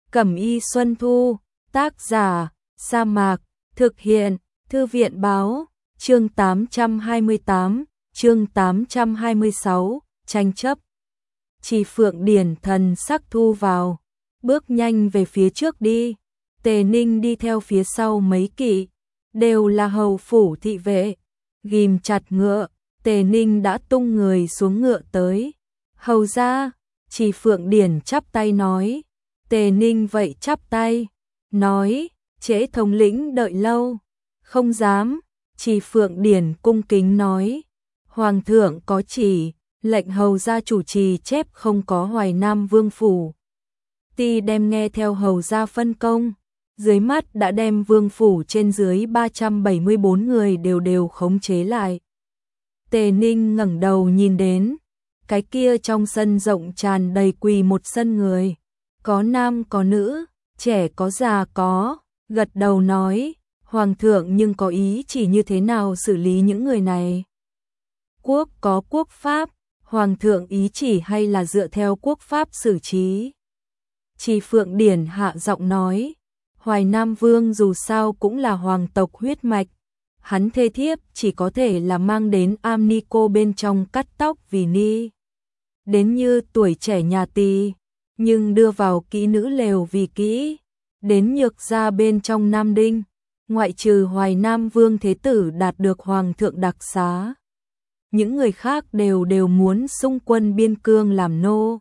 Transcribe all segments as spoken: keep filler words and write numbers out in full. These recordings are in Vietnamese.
Cẩm y Xuân Thu, tác giả, Sa Mạc, thực hiện, Thư viện báo, chương tám trăm hai mươi tám, chương tám trăm hai mươi sáu, tranh chấp. Chỉ Phượng Điển thần sắc thu vào, bước nhanh về phía trước đi, Tề Ninh đi theo phía sau mấy kỵ, đều là hầu phủ thị vệ, ghim chặt ngựa, Tề Ninh đã tung người xuống ngựa tới. Hầu ra, Chỉ Phượng Điển chắp tay nói, Tề Ninh vậy chắp tay, nói, trễ thống lĩnh đợi lâu, không dám, Chỉ Phượng Điển cung kính nói, Hoàng thượng có chỉ, lệnh hầu gia chủ trì chép không có Hoài Nam Vương phủ. Ti đem nghe theo hầu gia phân công, dưới mắt đã đem vương phủ trên dưới ba trăm bảy mươi bốn người đều đều khống chế lại. Tề Ninh ngẩng đầu nhìn đến, cái kia trong sân rộng tràn đầy quỳ một sân người, có nam có nữ, trẻ có già có, gật đầu nói, Hoàng thượng nhưng có ý chỉ như thế nào xử lý những người này. Quốc có quốc pháp, Hoàng thượng ý chỉ hay là dựa theo quốc pháp xử trí. Chỉ Phượng Điển hạ giọng nói, Hoài Nam Vương dù sao cũng là hoàng tộc huyết mạch, hắn thê thiếp chỉ có thể là mang đến am ni cô bên trong cắt tóc vì ni. Đến như tuổi trẻ nhà Tỳ, nhưng đưa vào kỹ nữ lều vì kỹ, đến nhược gia bên trong Nam Đinh, ngoại trừ Hoài Nam Vương Thế Tử đạt được Hoàng thượng đặc xá. Những người khác đều đều muốn xung quân biên cương làm nô.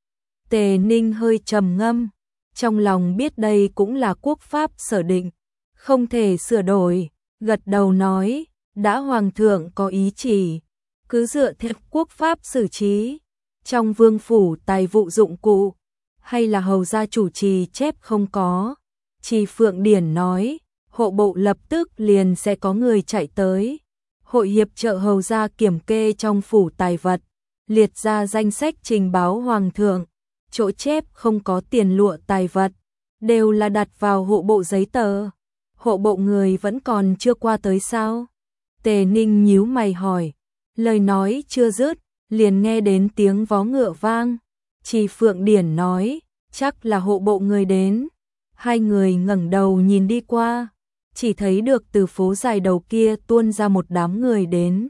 Tề Ninh hơi trầm ngâm, trong lòng biết đây cũng là quốc pháp sở định, không thể sửa đổi, gật đầu nói, đã Hoàng thượng có ý chỉ, cứ dựa theo quốc pháp xử trí, trong vương phủ tài vụ dụng cụ, hay là hầu gia chủ trì chép không có. Chỉ Phượng Điển nói, hộ bộ lập tức liền sẽ có người chạy tới, hội hiệp trợ hầu gia kiểm kê trong phủ tài vật, liệt ra danh sách trình báo Hoàng thượng, chỗ chép không có tiền lụa tài vật, đều là đặt vào hộ bộ giấy tờ. Hộ bộ người vẫn còn chưa qua tới sao? Tề Ninh nhíu mày hỏi, lời nói chưa dứt, liền nghe đến tiếng vó ngựa vang. Chỉ Phượng Điển nói, chắc là hộ bộ người đến. Hai người ngẩng đầu nhìn đi qua, chỉ thấy được từ phố dài đầu kia tuôn ra một đám người đến.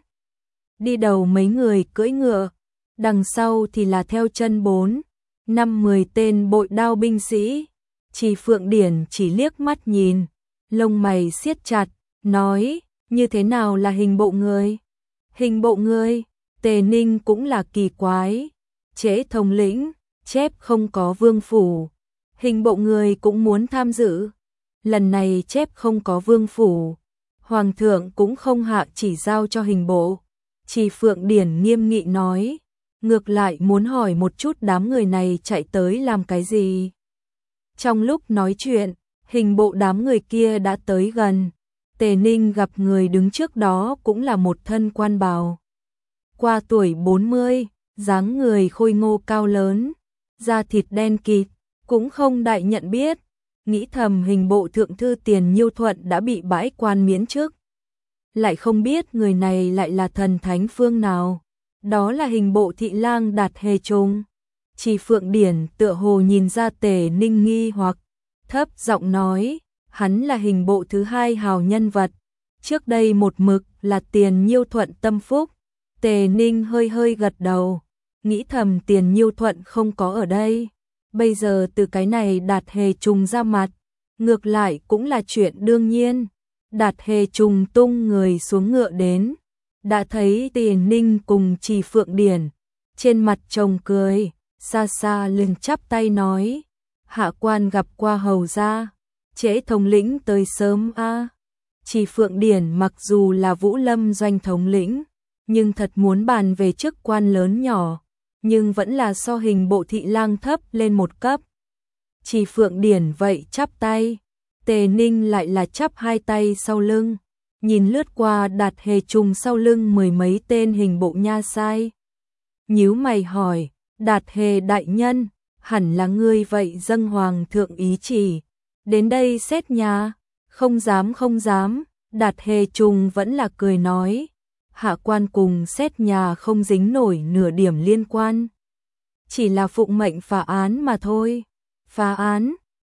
Đi đầu mấy người cưỡi ngựa, đằng sau thì là theo chân bốn, năm mười tên bội đao binh sĩ. Chỉ Phượng Điển chỉ liếc mắt nhìn, lông mày siết chặt, nói, như thế nào là hình bộ người? Hình bộ người, Tề Ninh cũng là kỳ quái, trễ thống lĩnh, chép không có vương phủ, hình bộ người cũng muốn tham dự. Lần này chép không có vương phủ, Hoàng thượng cũng không hạ chỉ giao cho hình bộ. Chỉ Phượng Điển nghiêm nghị nói, ngược lại muốn hỏi một chút đám người này chạy tới làm cái gì. Trong lúc nói chuyện, hình bộ đám người kia đã tới gần, Tề Ninh gặp người đứng trước đó cũng là một thân quan bào. Qua tuổi bốn mươi, dáng người khôi ngô cao lớn, da thịt đen kịt, cũng không đại nhận biết, nghĩ thầm hình bộ thượng thư Tiền Nhiêu Thuận đã bị bãi quan miễn chức. Lại không biết người này lại là thần thánh phương nào, đó là hình bộ thị lang Đạt Hề Trung. Chỉ Phượng Điển tựa hồ nhìn ra Tề Ninh nghi hoặc, thấp giọng nói, hắn là hình bộ thứ hai hào nhân vật, trước đây một mực là Tiền Nhiêu Thuận tâm phúc. Tề Ninh hơi hơi gật đầu, nghĩ thầm Tiền Nhiêu Thuận không có ở đây, bây giờ từ cái này Đạt Hề Trung ra mặt, ngược lại cũng là chuyện đương nhiên. Đạt Hề Trung tung người xuống ngựa đến, đã thấy Tề Ninh cùng Chỉ Phượng Điển, trên mặt trông cười, xa xa liền chắp tay nói, hạ quan gặp qua hầu gia, trễ thống lĩnh tới sớm a. À. Chỉ Phượng Điển mặc dù là Vũ Lâm doanh thống lĩnh, nhưng thật muốn bàn về chức quan lớn nhỏ, nhưng vẫn là so hình bộ thị lang thấp lên một cấp. Chỉ Phượng Điển vậy chắp tay, Tề Ninh lại là chắp hai tay sau lưng, nhìn lướt qua Đạt Hề Trung sau lưng mười mấy tên hình bộ nha sai. Nhíu mày hỏi, Đạt Hề đại nhân, hẳn là ngươi vậy dâng Hoàng thượng ý chỉ, đến đây xét nhà? Không dám không dám, Đạt Hề Trung vẫn là cười nói, hạ quan cùng xét nhà không dính nổi nửa điểm liên quan, chỉ là phụng mệnh phá án mà thôi. Phá án?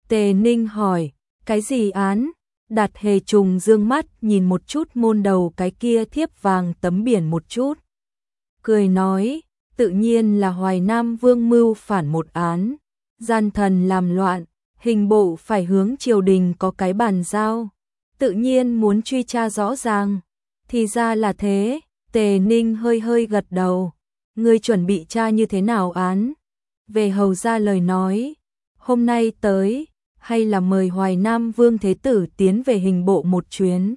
Tề Ninh hỏi, cái gì án? Đạt Hề Trùng dương mắt nhìn một chút môn đầu cái kia thiếp vàng tấm biển một chút. Cười nói, tự nhiên là Hoài Nam Vương mưu phản một án. Gian thần làm loạn, hình bộ phải hướng triều đình có cái bàn giao. Tự nhiên muốn truy tra rõ ràng. Thì ra là thế, Tề Ninh hơi hơi gật đầu. Ngươi chuẩn bị tra như thế nào án? Về hầu ra lời nói, hôm nay tới, hay là mời Hoài Nam Vương Thế Tử tiến về hình bộ một chuyến?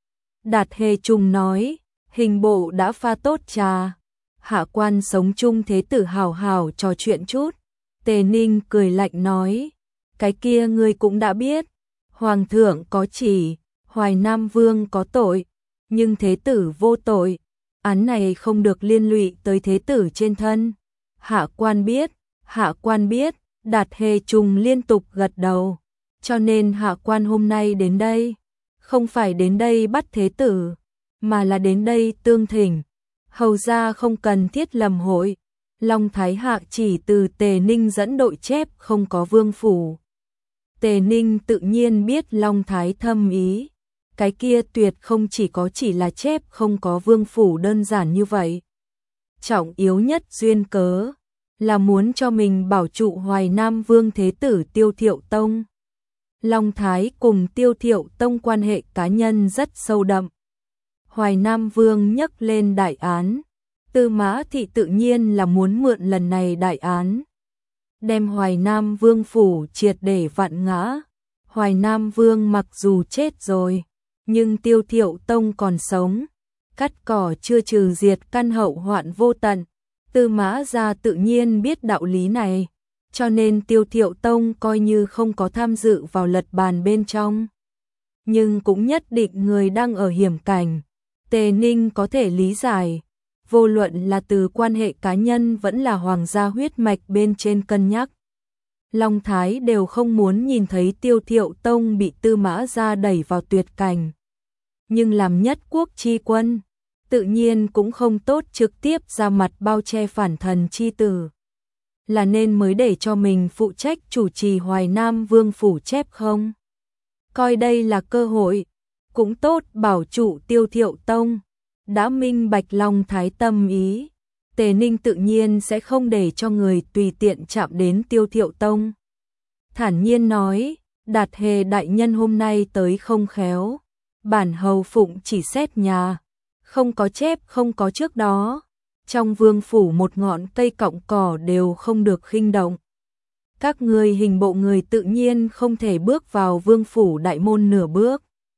Đạt Hề Trùng nói, hình bộ đã pha tốt trà. Hạ quan sống chung Thế Tử hào hào trò chuyện chút. Tề Ninh cười lạnh nói, cái kia ngươi cũng đã biết. Hoàng thượng có chỉ, Hoài Nam Vương có tội, nhưng Thế Tử vô tội. Án này không được liên lụy tới Thế Tử trên thân. Hạ quan biết, hạ quan biết, Đạt Hề Trùng liên tục gật đầu. Cho nên hạ quan hôm nay đến đây, không phải đến đây bắt Thế Tử, mà là đến đây tương thỉnh. Hầu ra không cần thiết lầm hội. Long Thái Hạ chỉ từ Tề Ninh dẫn đội chép không có vương phủ. Tề Ninh tự nhiên biết Long Thái thâm ý. Cái kia tuyệt không chỉ có chỉ là chép không có vương phủ đơn giản như vậy. Trọng yếu nhất duyên cớ là muốn cho mình bảo trụ Hoài Nam Vương Thế Tử Tiêu Thiệu Tông. Long Thái cùng Tiêu Thiệu Tông quan hệ cá nhân rất sâu đậm. Hoài Nam Vương nhắc lên đại án, Tư Mã Thị tự nhiên là muốn mượn lần này đại án, đem Hoài Nam Vương phủ triệt để vặn ngã. Hoài Nam Vương mặc dù chết rồi, nhưng Tiêu Thiệu Tông còn sống, cắt cỏ chưa trừ diệt căn hậu hoạn vô tận. Tư Mã gia tự nhiên biết đạo lý này, cho nên Tiêu Thiệu Tông coi như không có tham dự vào lật bàn bên trong. Nhưng cũng nhất định người đang ở hiểm cảnh, Tề Ninh có thể lý giải, vô luận là từ quan hệ cá nhân vẫn là hoàng gia huyết mạch bên trên cân nhắc. Long Thái đều không muốn nhìn thấy Tiêu Thiệu Tông bị Tư Mã gia đẩy vào tuyệt cảnh. Nhưng làm nhất quốc chi quân, tự nhiên cũng không tốt trực tiếp ra mặt bao che phản thần chi tử. Là nên mới để cho mình phụ trách chủ trì Hoài Nam Vương phủ chép không? Coi đây là cơ hội, cũng tốt bảo trụ Tiêu Thiệu Tông. Đã minh bạch Long Thái tâm ý, Tề Ninh tự nhiên sẽ không để cho người tùy tiện chạm đến Tiêu Thiệu Tông. Thản nhiên nói, Đạt Hề đại nhân hôm nay tới không khéo, bản hầu phụng chỉ xét nhà, không có chép không có trước đó. Trong vương phủ một ngọn cây cọng cỏ đều không được khinh động. Các người hình bộ người tự nhiên không thể bước vào vương phủ đại môn nửa bước.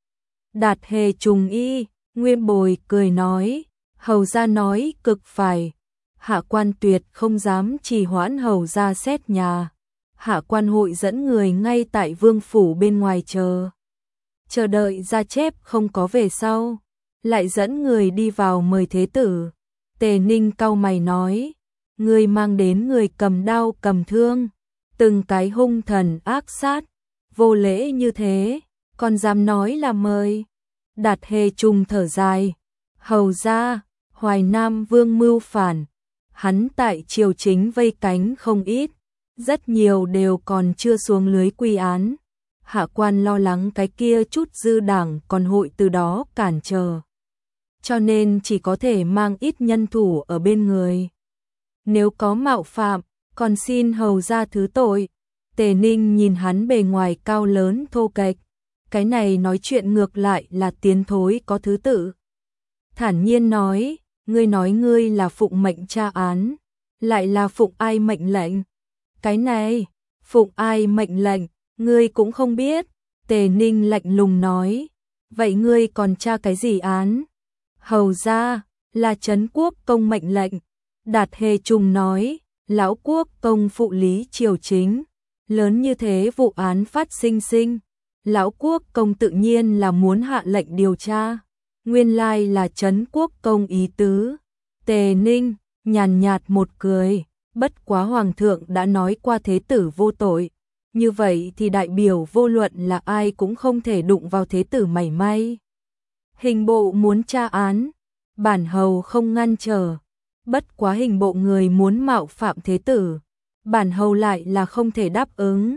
Đạt Hề Trùng y, Nguyên Bồi cười nói, hầu gia nói cực phải. Hạ quan tuyệt không dám trì hoãn hầu gia xét nhà. Hạ quan hội dẫn người ngay tại vương phủ bên ngoài chờ. Chờ đợi ra chép không có về sau, lại dẫn người đi vào mời Thế Tử. Tề Ninh cau mày nói, người mang đến người cầm đao cầm thương, từng cái hung thần ác sát, vô lễ như thế, còn dám nói là mời. Đạt Hề Trùng thở dài, hầu ra, Hoài Nam Vương mưu phản, hắn tại triều chính vây cánh không ít, rất nhiều đều còn chưa xuống lưới quy án. Hạ quan lo lắng cái kia chút dư đảng còn hội từ đó cản trở, cho nên chỉ có thể mang ít nhân thủ ở bên người. Nếu có mạo phạm, còn xin hầu ra thứ tội. Tề Ninh nhìn hắn bề ngoài cao lớn thô kệch, cái này nói chuyện ngược lại là tiến thối có thứ tự. Thản nhiên nói, ngươi nói ngươi là phụng mệnh tra án, lại là phụng ai mệnh lệnh? Cái này, phụng ai mệnh lệnh, ngươi cũng không biết. Tề Ninh lạnh lùng nói, vậy ngươi còn tra cái gì án? Hầu ra, là Trấn Quốc công mệnh lệnh. Đạt Hề Trùng nói, lão quốc công phụ lý triều chính, lớn như thế vụ án phát sinh sinh, lão quốc công tự nhiên là muốn hạ lệnh điều tra. Nguyên lai là Trấn Quốc công ý tứ. Tề Ninh nhàn nhạt một cười, bất quá hoàng thượng đã nói qua Thế Tử vô tội, như vậy thì đại biểu vô luận là ai cũng không thể đụng vào Thế Tử mảy may. Hình bộ muốn tra án, bản hầu không ngăn trở, bất quá hình bộ người muốn mạo phạm Thế Tử, bản hầu lại là không thể đáp ứng.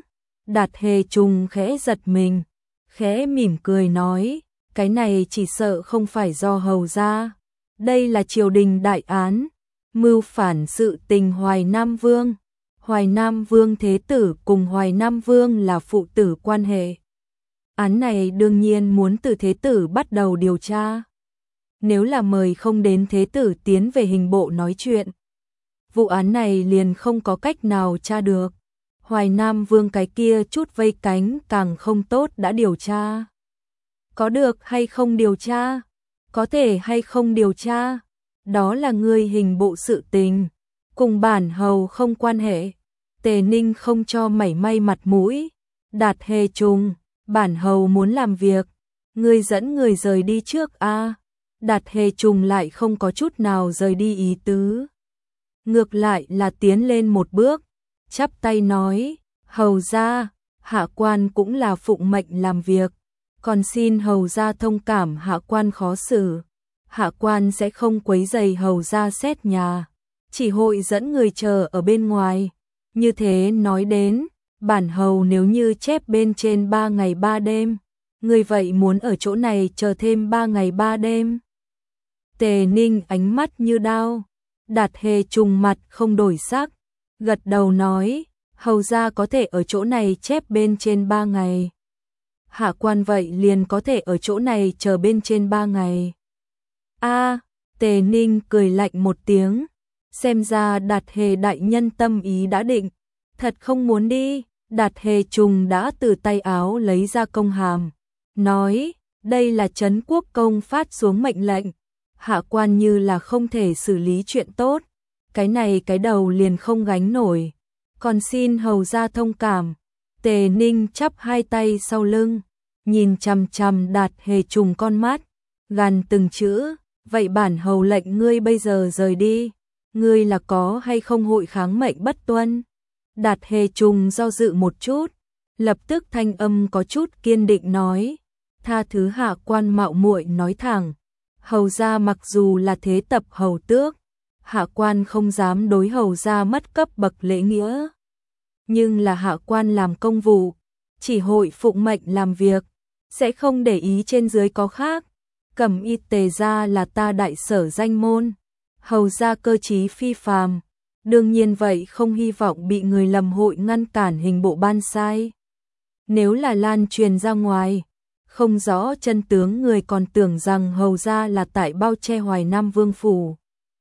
Đạt Hề Trùng khẽ giật mình, khẽ mỉm cười nói, cái này chỉ sợ không phải do hầu gia. Đây là triều đình đại án, mưu phản sự tình Hoài Nam Vương. Hoài Nam Vương Thế Tử cùng Hoài Nam Vương là phụ tử quan hệ. Án này đương nhiên muốn từ Thế Tử bắt đầu điều tra. Nếu là mời không đến Thế Tử tiến về hình bộ nói chuyện, vụ án này liền không có cách nào tra được. Hoài Nam Vương cái kia chút vây cánh càng không tốt đã điều tra. Có được hay không điều tra? Có thể hay không điều tra? Đó là người hình bộ sự tình, cùng bản hầu không quan hệ. Tề Ninh không cho mảy may mặt mũi. Đạt Hề Trùng, bản hầu muốn làm việc, ngươi dẫn người rời đi trước a. À. Đạt Hề Trùng lại không có chút nào rời đi ý tứ. Ngược lại là tiến lên một bước, chắp tay nói, hầu gia, hạ quan cũng là phụng mệnh làm việc, còn xin hầu gia thông cảm hạ quan khó xử. Hạ quan sẽ không quấy rầy hầu gia xét nhà, chỉ hội dẫn người chờ ở bên ngoài. Như thế nói đến, bản hầu nếu như chép bên trên ba ngày ba đêm, người vậy muốn ở chỗ này chờ thêm ba ngày ba đêm. Tề Ninh ánh mắt như đao. Đạt Hề Trùng mặt không đổi sắc, gật đầu nói, hầu gia có thể ở chỗ này chép bên trên ba ngày. Hạ quan vậy liền có thể ở chỗ này chờ bên trên ba ngày. A, Tề Ninh cười lạnh một tiếng, xem ra Đạt Hề đại nhân tâm ý đã định, thật không muốn đi. Đạt Hề Trùng đã từ tay áo lấy ra công hàm, nói, đây là Trấn Quốc công phát xuống mệnh lệnh, hạ quan như là không thể xử lý chuyện tốt, cái này cái đầu liền không gánh nổi, còn xin hầu gia thông cảm. Tề Ninh chắp hai tay sau lưng, nhìn chằm chằm Đạt Hề Trùng con mắt, gằn từng chữ, vậy bản hầu lệnh ngươi bây giờ rời đi, ngươi là có hay không hội kháng mệnh bất tuân? Đạt Hề Trùng do dự một chút, lập tức thanh âm có chút kiên định nói, tha thứ hạ quan mạo muội nói thẳng, hầu gia mặc dù là thế tập hầu tước, hạ quan không dám đối hầu gia mất cấp bậc lễ nghĩa, nhưng là hạ quan làm công vụ, chỉ hội phụng mệnh làm việc, sẽ không để ý trên dưới có khác. Cẩm Y Tề gia là ta đại sở danh môn, hầu gia cơ trí phi phàm, đương nhiên vậy không hy vọng bị người lầm hội ngăn cản hình bộ ban sai. Nếu là lan truyền ra ngoài, không rõ chân tướng người còn tưởng rằng hầu gia là tại bao che Hoài Nam Vương phủ.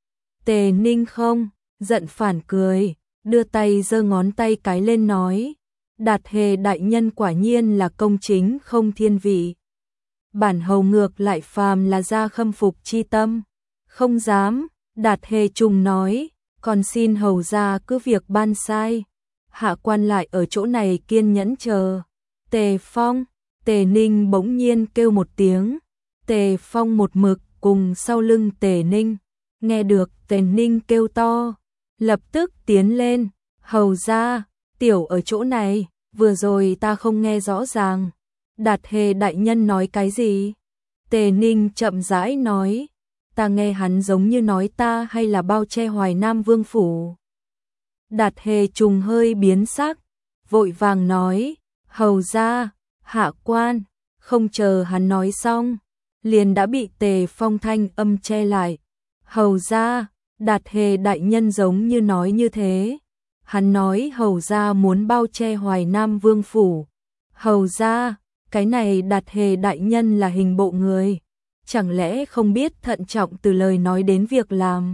Tề Ninh không, giận phản cười, đưa tay giơ ngón tay cái lên nói, Đạt Hề đại nhân quả nhiên là công chính không thiên vị. Bản hầu ngược lại phàm là ra khâm phục chi tâm, không dám. Đạt Hề Trùng nói, còn xin hầu gia cứ việc ban sai, hạ quan lại ở chỗ này kiên nhẫn chờ. Tề Phong, Tề Ninh bỗng nhiên kêu một tiếng, Tề Phong một mực cùng sau lưng Tề Ninh, nghe được Tề Ninh kêu to, lập tức tiến lên, hầu gia, tiểu ở chỗ này, vừa rồi ta không nghe rõ ràng. Đạt Hề đại nhân nói cái gì? Tề Ninh chậm rãi nói, ta nghe hắn giống như nói ta hay là bao che Hoài Nam Vương phủ. Đạt Hề Trùng hơi biến sắc, vội vàng nói, hầu gia, hạ quan, không chờ hắn nói xong, liền đã bị Tề Phong thanh âm che lại. Hầu gia, Đạt Hề đại nhân giống như nói như thế. Hắn nói hầu gia muốn bao che Hoài Nam Vương phủ. Hầu gia, cái này Đạt Hề đại nhân là hình bộ người, chẳng lẽ không biết thận trọng từ lời nói đến việc làm.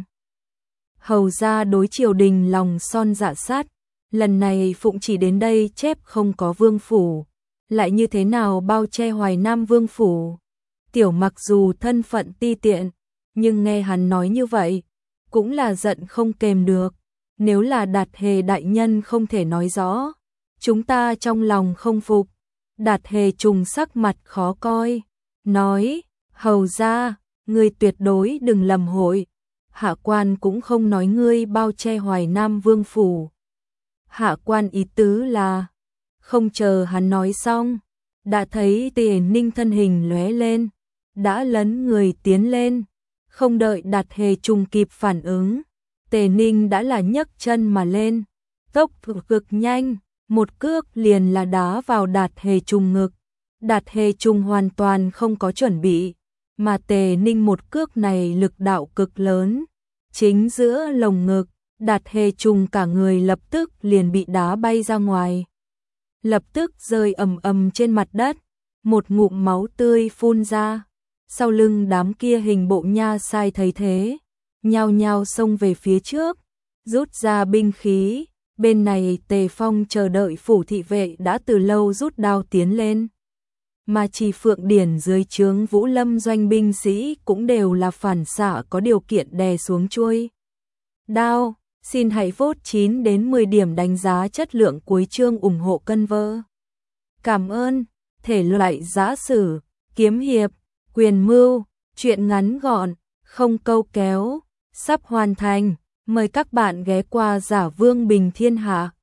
Hầu gia đối triều đình lòng son dạ sát, lần này phụng chỉ đến đây chép không có vương phủ, lại như thế nào bao che Hoài Nam Vương phủ. Tiểu mặc dù thân phận ti tiện, nhưng nghe hắn nói như vậy, cũng là giận không kềm được. Nếu là Đạt Hề đại nhân không thể nói rõ, chúng ta trong lòng không phục. Đạt Hề Trùng sắc mặt khó coi, nói, hầu gia, ngươi tuyệt đối đừng lầm hội, hạ quan cũng không nói ngươi bao che Hoài Nam Vương phủ. Hạ quan ý tứ là, không chờ hắn nói xong, đã thấy Tề Ninh thân hình lóe lên, đã lấn người tiến lên, không đợi Đạt Hề Trùng kịp phản ứng, Tề Ninh đã là nhấc chân mà lên, tốc cực nhanh, một cước liền là đá vào Đạt Hề Trùng ngực. Đạt Hề Trùng hoàn toàn không có chuẩn bị, mà Tề Ninh một cước này lực đạo cực lớn, chính giữa lồng ngực, Đạt Hề Trùng cả người lập tức liền bị đá bay ra ngoài. Lập tức rơi ầm ầm trên mặt đất, một ngụm máu tươi phun ra. Sau lưng đám kia hình bộ nha sai thấy thế, nhao nhao xông về phía trước, rút ra binh khí. Bên này Tề Phong chờ đợi phủ thị vệ đã từ lâu rút đao tiến lên. Mà Trì Phượng Điển dưới trướng Vũ Lâm doanh binh sĩ cũng đều là phản xạ có điều kiện đè xuống chuôi đao. Xin hãy vote chín đến mười điểm đánh giá chất lượng cuối chương ủng hộ cân vơ. Cảm ơn. Thể loại giã sử, kiếm hiệp, quyền mưu, truyện ngắn gọn, không câu kéo, sắp hoàn thành. Mời các bạn ghé qua Giả Vương Bình Thiên Hạ.